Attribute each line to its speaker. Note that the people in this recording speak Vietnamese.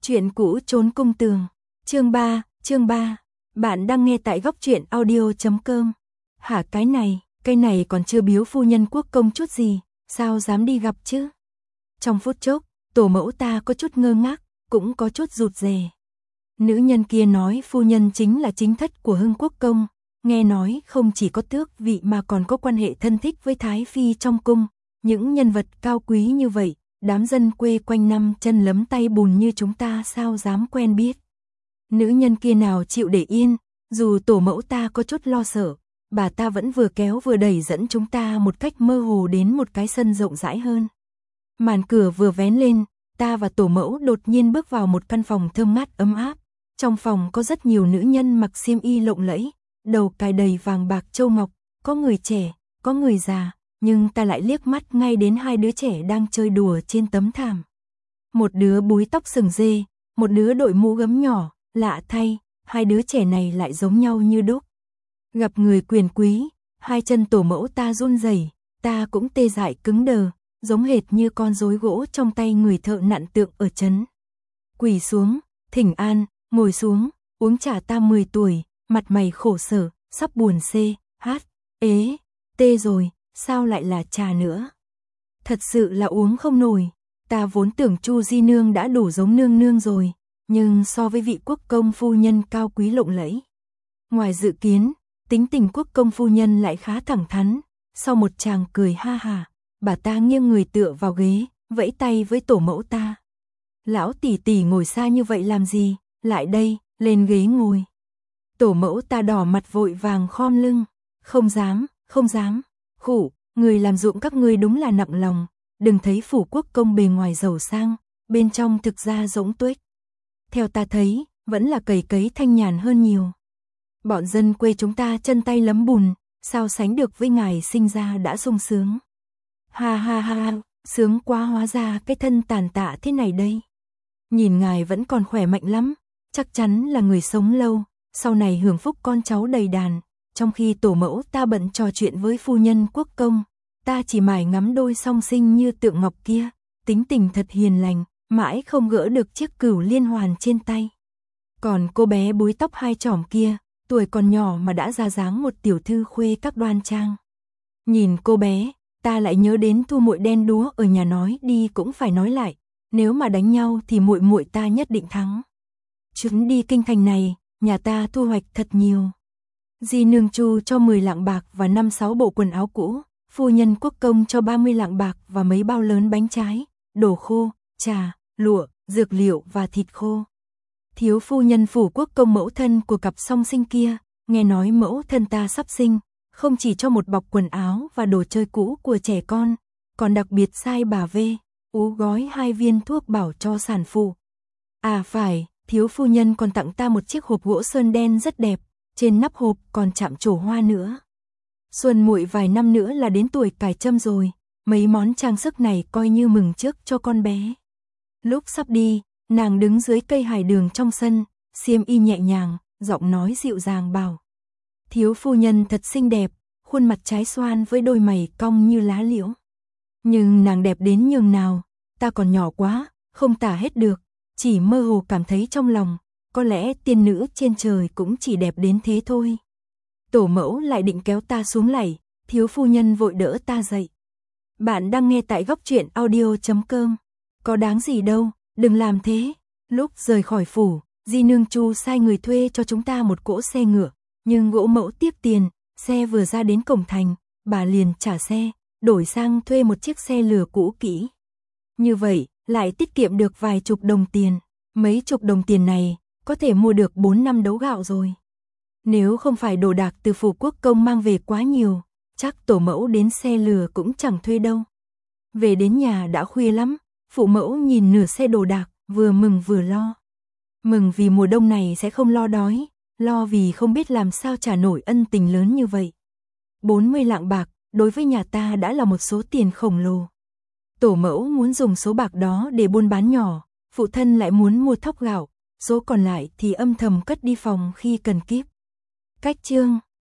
Speaker 1: Chuyện cũ trốn cung tường. Chương 3. Bạn đang nghe tại góc truyện audio.com. Hả, cái này còn chưa biếu phu nhân quốc công chút gì, sao dám đi gặp chứ? Trong phút chốc, tổ mẫu ta có chút ngơ ngác, cũng có chút rụt rè. Nữ nhân kia nói phu nhân chính là chính thất của Hưng quốc công, nghe nói không chỉ có tước vị mà còn có quan hệ thân thích với Thái Phi trong cung. Những nhân vật cao quý như vậy, đám dân quê quanh năm chân lấm tay bùn như chúng ta sao dám quen biết. Nữ nhân kia nào chịu để yên, dù tổ mẫu ta có chút lo sợ, bà ta vẫn vừa kéo vừa đẩy dẫn chúng ta một cách mơ hồ đến một cái sân rộng rãi hơn. Màn cửa vừa vén lên, ta và tổ mẫu đột nhiên bước vào một căn phòng thơm ngát ấm áp. Trong phòng có rất nhiều nữ nhân mặc xiêm y lộng lẫy, đầu cài đầy vàng bạc châu ngọc, có người trẻ, có người già, nhưng ta lại liếc mắt ngay đến hai đứa trẻ đang chơi đùa trên tấm thảm. Một đứa búi tóc sừng dê, một đứa đội mũ gấm nhỏ, lạ thay, hai đứa trẻ này lại giống nhau như đúc. Gặp người quyền quý, hai chân tổ mẫu ta run rẩy, ta cũng tê dại cứng đờ, giống hệt như con rối gỗ trong tay người thợ nặn tượng ở trấn. Quỳ xuống, thỉnh an, ngồi xuống, uống trà. Ta 10 tuổi, mặt mày khổ sở, sắp buồn tê rồi, sao lại là trà nữa? Thật sự là uống không nổi, ta vốn tưởng Chu di nương đã đủ giống nương nương rồi, nhưng so với vị quốc công phu nhân cao quý lộng lẫy, ngoài dự kiến, tính tình quốc công phu nhân lại khá thẳng thắn. Sau một tràng cười ha hả, bà ta nghiêng người tựa vào ghế, vẫy tay với tổ mẫu ta. Lão tỷ tỷ ngồi xa như vậy làm gì, lại đây, lên ghế ngồi. Tổ mẫu ta đỏ mặt vội vàng khom lưng, không dám, khụ, người làm ruộng các ngươi đúng là nặng lòng, đừng thấy phủ quốc công bề ngoài giàu sang, bên trong thực ra rỗng tuếch. Theo ta thấy, vẫn là cày cấy thanh nhàn hơn nhiều. Bọn dân quê chúng ta chân tay lấm bùn, sao sánh được với ngài sinh ra đã sung sướng. Ha, sướng quá, hóa ra cái thân tàn tạ thế này đây. Nhìn ngài vẫn còn khỏe mạnh lắm, chắc chắn là người sống lâu, sau này hưởng phúc con cháu đầy đàn. Trong khi tổ mẫu ta bận trò chuyện với phu nhân quốc công, ta chỉ mải ngắm đôi song sinh như tượng ngọc kia, tính tình thật hiền lành, mãi không gỡ được chiếc cửu liên hoàn trên tay. Còn cô bé búi tóc hai chỏm kia, tuổi còn nhỏ mà đã ra dáng một tiểu thư khuê các đoan trang. Nhìn cô bé, ta lại nhớ đến Thu muội đen đúa ở nhà nói đi cũng phải nói lại, nếu mà đánh nhau thì muội muội ta nhất định thắng. Chuyến đi kinh thành này, nhà ta thu hoạch thật nhiều. Di nương Chu cho 10 lạng bạc và 5-6 bộ quần áo cũ, phu nhân quốc công cho 30 lạng bạc và mấy bao lớn bánh trái, đồ khô, trà, lụa, dược liệu và thịt khô. Thiếu phu nhân phủ quốc công mẫu thân của cặp song sinh kia, nghe nói mẫu thân ta sắp sinh, không chỉ cho một bọc quần áo và đồ chơi cũ của trẻ con, còn đặc biệt sai bà Ú gói 2 viên thuốc bảo cho sản phụ. À phải, thiếu phu nhân còn tặng ta một chiếc hộp gỗ sơn đen rất đẹp, trên nắp hộp còn chạm trổ hoa nữa. Xuân muội vài năm nữa là đến tuổi cài trâm rồi, mấy món trang sức này coi như mừng trước cho con bé. Lúc sắp đi, nàng đứng dưới cây hải đường trong sân, xiêm y nhẹ nhàng, giọng nói dịu dàng bảo: thiếu phu nhân thật xinh đẹp, khuôn mặt trái xoan với đôi mày cong như lá liễu. Nhưng nàng đẹp đến nhường nào, ta còn nhỏ quá, không tả hết được, chỉ mơ hồ cảm thấy trong lòng, có lẽ tiên nữ trên trời cũng chỉ đẹp đến thế thôi. Tổ mẫu lại định kéo ta xuống lạy, thiếu phu nhân vội đỡ ta dậy. Bạn đang nghe tại góc truyện audio.com. Có đáng gì đâu, đừng làm thế. Lúc rời khỏi phủ, Di nương Chu sai người thuê cho chúng ta một cỗ xe ngựa, nhưng gỗ mẫu tiếp tiền, xe vừa ra đến cổng thành, bà liền trả xe, đổi sang thuê một chiếc xe lừa cũ kỹ. Như vậy, lại tiết kiệm được vài chục đồng tiền. Mấy chục đồng tiền này, có thể mua được 4-5 đấu gạo rồi. Nếu không phải đồ đạc từ phủ quốc công mang về quá nhiều, chắc tổ mẫu đến xe lừa cũng chẳng thuê đâu. Về đến nhà đã khuya lắm, phụ mẫu nhìn nửa xe đồ đạc, vừa mừng vừa lo. Mừng vì mùa đông này sẽ không lo đói, lo vì không biết làm sao trả nổi ân tình lớn như vậy. 40 lạng bạc, đối với nhà ta đã là một số tiền khổng lồ. Tổ mẫu muốn dùng số bạc đó để buôn bán nhỏ, phụ thân lại muốn mua thóc gạo, số còn lại thì âm thầm cất đi phòng khi cần kíp. Cách chương